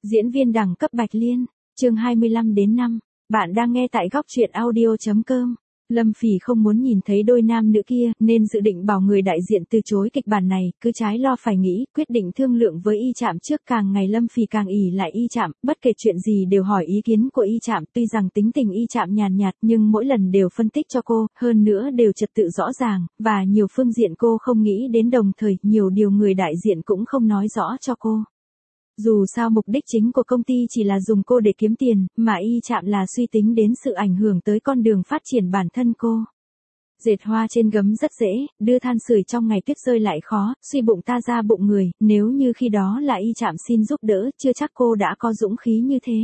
Diễn viên đẳng cấp Bạch Liên, chương 25 đến 5. Bạn đang nghe tại góc truyện audio.com. Lâm Phỉ không muốn nhìn thấy đôi nam nữ kia, nên dự định bảo người đại diện từ chối kịch bản này, cứ trái lo phải nghĩ, quyết định thương lượng với Y Trạm trước. Càng ngày Lâm Phỉ càng ỷ lại Y Trạm, bất kể chuyện gì đều hỏi ý kiến của Y Trạm. Tuy rằng tính tình Y Trạm nhàn nhạt nhưng mỗi lần đều phân tích cho cô, hơn nữa đều trật tự rõ ràng, và nhiều phương diện cô không nghĩ đến, đồng thời nhiều điều người đại diện cũng không nói rõ cho cô. Dù sao mục đích chính của công ty chỉ là dùng cô để kiếm tiền, mà Y Trạm là suy tính đến sự ảnh hưởng tới con đường phát triển bản thân cô. Dệt hoa trên gấm rất dễ, đưa than sưởi trong ngày tuyết rơi lại khó, suy bụng ta ra bụng người, nếu như khi đó là Y Trạm xin giúp đỡ, chưa chắc cô đã có dũng khí như thế.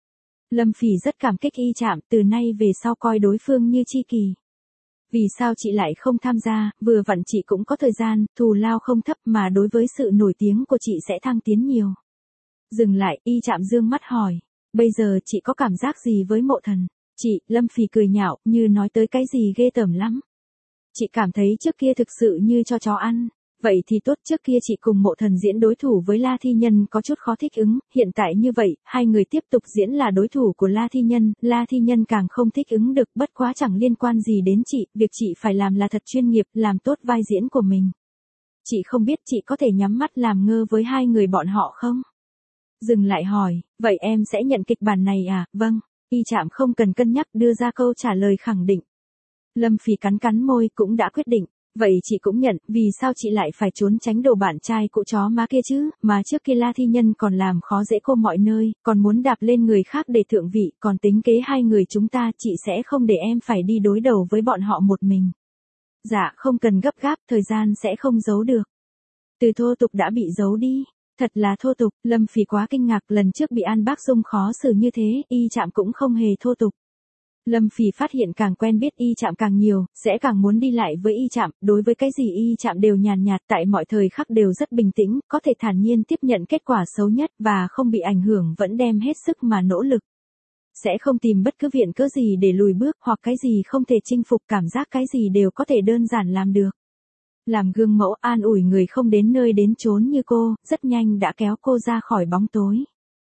Lâm Phỉ rất cảm kích Y Trạm, từ nay về sau coi đối phương như tri kỷ. Vì sao chị lại không tham gia, vừa vặn chị cũng có thời gian, thù lao không thấp mà đối với sự nổi tiếng của chị sẽ thăng tiến nhiều. Dừng lại, Y Trạm dương mắt hỏi, bây giờ chị có cảm giác gì với Mộ Thần? Chị, Lâm Phỉ cười nhạo, như nói tới cái gì ghê tởm lắm. Chị cảm thấy trước kia thực sự như cho chó ăn. Vậy thì tốt, trước kia chị cùng Mộ Thần diễn đối thủ với La Thi Nhân có chút khó thích ứng, hiện tại như vậy, hai người tiếp tục diễn là đối thủ của La Thi Nhân, La Thi Nhân càng không thích ứng được, bất quá chẳng liên quan gì đến chị, việc chị phải làm là thật chuyên nghiệp, làm tốt vai diễn của mình. Chị không biết chị có thể nhắm mắt làm ngơ với hai người bọn họ không? Dừng lại hỏi, vậy em sẽ nhận kịch bản này à? Vâng. Y Trạm không cần cân nhắc đưa ra câu trả lời khẳng định. Lâm Phỉ cắn cắn môi, cũng đã quyết định. Vậy chị cũng nhận, vì sao chị lại phải trốn tránh đồ bạn trai cũ chó má kia chứ, mà trước kia La Thi Nhân còn làm khó dễ cô mọi nơi, còn muốn đạp lên người khác để thượng vị, còn tính kế hai người chúng ta, chị sẽ không để em phải đi đối đầu với bọn họ một mình. Dạ, không cần gấp gáp, thời gian sẽ không giấu được. Từ thô tục đã bị giấu đi. Thật là thô tục, Lâm Phỉ quá kinh ngạc, lần trước bị An Bác Dung khó xử như thế, Y Trạm cũng không hề thô tục. Lâm Phỉ phát hiện càng quen biết Y Trạm càng nhiều, sẽ càng muốn đi lại với Y Trạm, đối với cái gì Y Trạm đều nhàn nhạt, tại mọi thời khắc đều rất bình tĩnh, có thể thản nhiên tiếp nhận kết quả xấu nhất và không bị ảnh hưởng, vẫn đem hết sức mà nỗ lực. Sẽ không tìm bất cứ viện cớ gì để lùi bước, hoặc cái gì không thể chinh phục, cảm giác cái gì đều có thể đơn giản làm được. Làm gương mẫu, an ủi người không đến nơi đến chốn như cô, rất nhanh đã kéo cô ra khỏi bóng tối.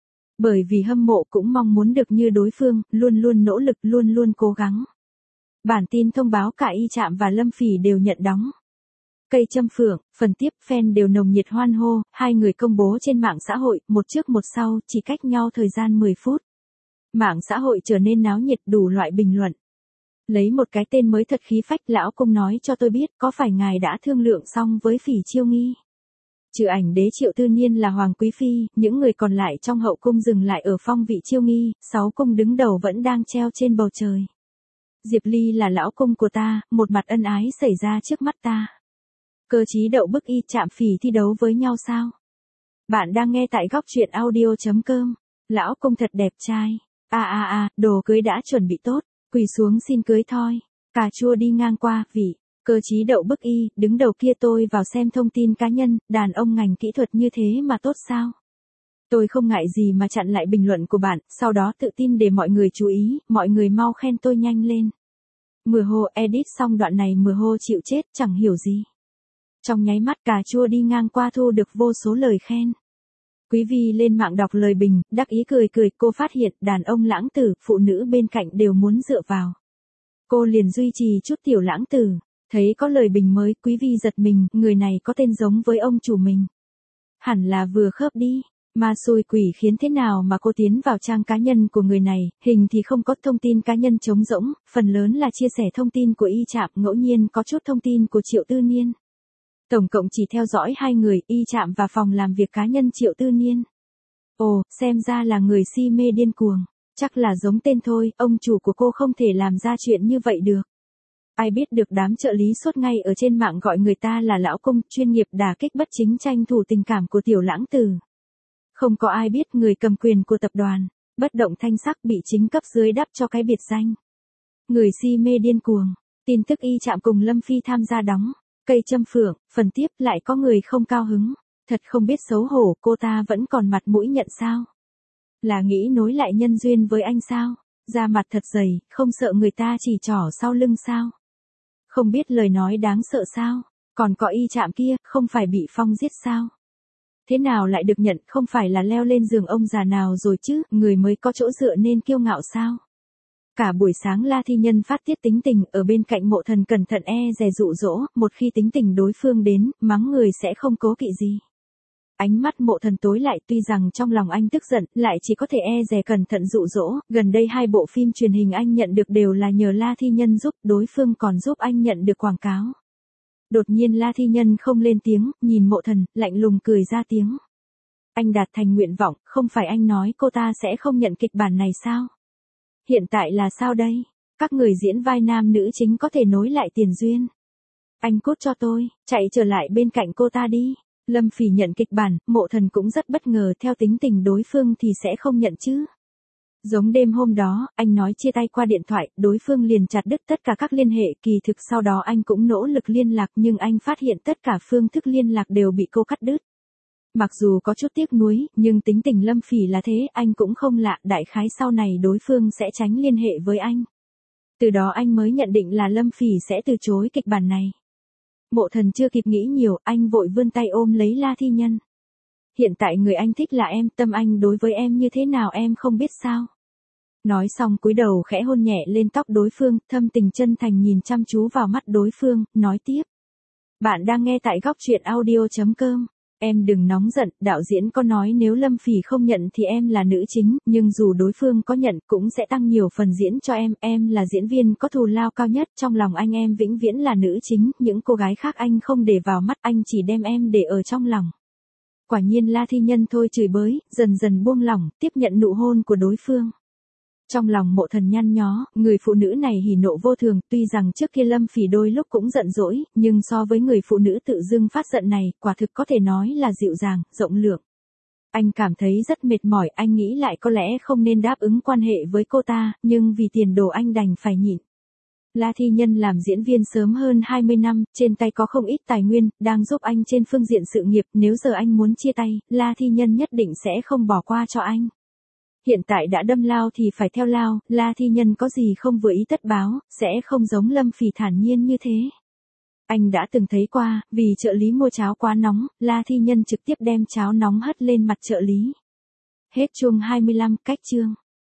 Bởi vì hâm mộ cũng mong muốn được như đối phương, luôn luôn nỗ lực, luôn luôn cố gắng. Bản tin thông báo cả Y Trạm và Lâm Phỉ đều nhận đóng. Cây châm phượng, phần tiếp, fan đều nồng nhiệt hoan hô, hai người công bố trên mạng xã hội, một trước một sau, chỉ cách nhau thời gian 10 phút. Mạng xã hội trở nên náo nhiệt, đủ loại bình luận. Lấy một cái tên mới thật khí phách, lão công nói cho tôi biết, có phải ngài đã thương lượng xong với Phỉ Chiêu Nghi? Trừ ảnh đế Triệu Tư Niên là Hoàng Quý Phi, những người còn lại trong hậu cung dừng lại ở phong vị Chiêu Nghi, 6 cung đứng đầu vẫn đang treo trên bầu trời. Diệp Ly là lão công của ta, một mặt ân ái xảy ra trước mắt ta. Cơ chí đậu bức Y Trạm Phỉ thi đấu với nhau sao? Bạn đang nghe tại góc truyện audio.com. Lão công thật đẹp trai. Đồ cưới đã chuẩn bị tốt. Quỳ xuống xin cưới thôi. Cà chua đi ngang qua, vị. Cơ chí đậu bức Y, đứng đầu kia tôi vào xem thông tin cá nhân, đàn ông ngành kỹ thuật như thế mà tốt sao? Tôi không ngại gì mà chặn lại bình luận của bạn, sau đó tự tin để mọi người chú ý, mọi người mau khen tôi nhanh lên. Mưa hô edit xong đoạn này mưa hô chịu chết, chẳng hiểu gì. Trong nháy mắt cà chua đi ngang qua thu được vô số lời khen. Quý Vi lên mạng đọc lời bình, đắc ý cười cười, cô phát hiện đàn ông lãng tử, phụ nữ bên cạnh đều muốn dựa vào. Cô liền duy trì chút tiểu lãng tử, thấy có lời bình mới, Quý Vi giật mình, người này có tên giống với ông chủ mình. Hẳn là vừa khớp đi, ma xui quỷ khiến thế nào mà cô tiến vào trang cá nhân của người này, hình thì không có thông tin cá nhân trống rỗng, phần lớn là chia sẻ thông tin của Y Trạm, ngẫu nhiên có chút thông tin của Triệu Tư Niên. Tổng cộng chỉ theo dõi hai người, Y Trạm và phòng làm việc cá nhân Triệu Tư Niên. Ồ, xem ra là người si mê điên cuồng. Chắc là giống tên thôi, ông chủ của cô không thể làm ra chuyện như vậy được. Ai biết được đám trợ lý suốt ngày ở trên mạng gọi người ta là lão công, chuyên nghiệp đả kích bất chính, tranh thủ tình cảm của tiểu lãng tử. Không có ai biết người cầm quyền của tập đoàn, bất động thanh sắc bị chính cấp dưới đắp cho cái biệt danh. Người si mê điên cuồng. Tin tức Y Trạm cùng Lâm Phi tham gia đóng. Cây châm phượng, phần tiếp lại có người không cao hứng. Thật không biết xấu hổ, cô ta vẫn còn mặt mũi nhận sao? Là nghĩ nối lại nhân duyên với anh sao? Da mặt thật dày, không sợ người ta chỉ trỏ sau lưng sao? Không biết lời nói đáng sợ sao? Còn có Y Trạm kia, không phải bị Phong giết sao? thế nào lại được nhận, không phải là leo lên giường ông già nào rồi chứ, người mới có chỗ dựa nên kiêu ngạo sao? Cả buổi sáng La Thi Nhân phát tiết tính tình, ở bên cạnh Mộ Thần cẩn thận dè dụ dỗ, một khi tính tình đối phương đến, mắng người sẽ không cố kỵ gì. Ánh mắt Mộ Thần tối lại, tuy rằng trong lòng anh tức giận, lại chỉ có thể dè cẩn thận dụ dỗ, gần đây 2 bộ phim truyền hình anh nhận được đều là nhờ La Thi Nhân giúp, đối phương còn giúp anh nhận được quảng cáo. Đột nhiên La Thi Nhân không lên tiếng, nhìn Mộ Thần, lạnh lùng cười ra tiếng. Anh đạt thành nguyện vọng, không phải anh nói cô ta sẽ không nhận kịch bản này sao? Hiện tại là sao đây? Các người diễn vai nam nữ chính có thể nối lại tiền duyên. Anh cút cho tôi, chạy trở lại bên cạnh cô ta đi. Lâm Phỉ nhận kịch bản, Mộ Thần cũng rất bất ngờ, theo tính tình đối phương thì sẽ không nhận chứ. Giống đêm hôm đó, anh nói chia tay qua điện thoại, đối phương liền chặt đứt tất cả các liên hệ, kỳ thực sau đó anh cũng nỗ lực liên lạc nhưng anh phát hiện tất cả phương thức liên lạc đều bị cô cắt đứt. Mặc dù có chút tiếc nuối, nhưng tính tình Lâm Phỉ là thế, anh cũng không lạ, đại khái sau này đối phương sẽ tránh liên hệ với anh. Từ đó anh mới nhận định là Lâm Phỉ sẽ từ chối kịch bản này. Mộ Thần chưa kịp nghĩ nhiều, anh vội vươn tay ôm lấy La Thi Nhân. Hiện tại người anh thích là em, tâm anh đối với em như thế nào em không biết sao. Nói xong cúi đầu khẽ hôn nhẹ lên tóc đối phương, thâm tình chân thành nhìn chăm chú vào mắt đối phương, nói tiếp. Bạn đang nghe tại góc truyện audio.com. Em đừng nóng giận, đạo diễn có nói nếu Lâm Phỉ không nhận thì em là nữ chính, nhưng dù đối phương có nhận cũng sẽ tăng nhiều phần diễn cho em là diễn viên có thù lao cao nhất, trong lòng anh em vĩnh viễn là nữ chính, những cô gái khác anh không để vào mắt, anh chỉ đem em để ở trong lòng. Quả nhiên La Thi Nhân thôi chửi bới, dần dần buông lỏng, tiếp nhận nụ hôn của đối phương. Trong lòng Mộ Thần nhăn nhó, người phụ nữ này hỉ nộ vô thường, tuy rằng trước kia Lâm Phỉ đôi lúc cũng giận dỗi, nhưng so với người phụ nữ tự dưng phát giận này, quả thực có thể nói là dịu dàng, rộng lượng. Anh cảm thấy rất mệt mỏi, anh nghĩ lại có lẽ không nên đáp ứng quan hệ với cô ta, nhưng vì tiền đồ anh đành phải nhịn. La Thi Nhân làm diễn viên sớm hơn 20 năm, trên tay có không ít tài nguyên, đang giúp anh trên phương diện sự nghiệp, nếu giờ anh muốn chia tay, La Thi Nhân nhất định sẽ không bỏ qua cho anh. Hiện tại đã đâm lao thì phải theo lao, La Thi Nhân có gì không vừa ý tất báo, sẽ không giống Lâm Phỉ thản nhiên như thế. Anh đã từng thấy qua, vì trợ lý mua cháo quá nóng, La Thi Nhân trực tiếp đem cháo nóng hất lên mặt trợ lý. Hết chương 25, cách chương.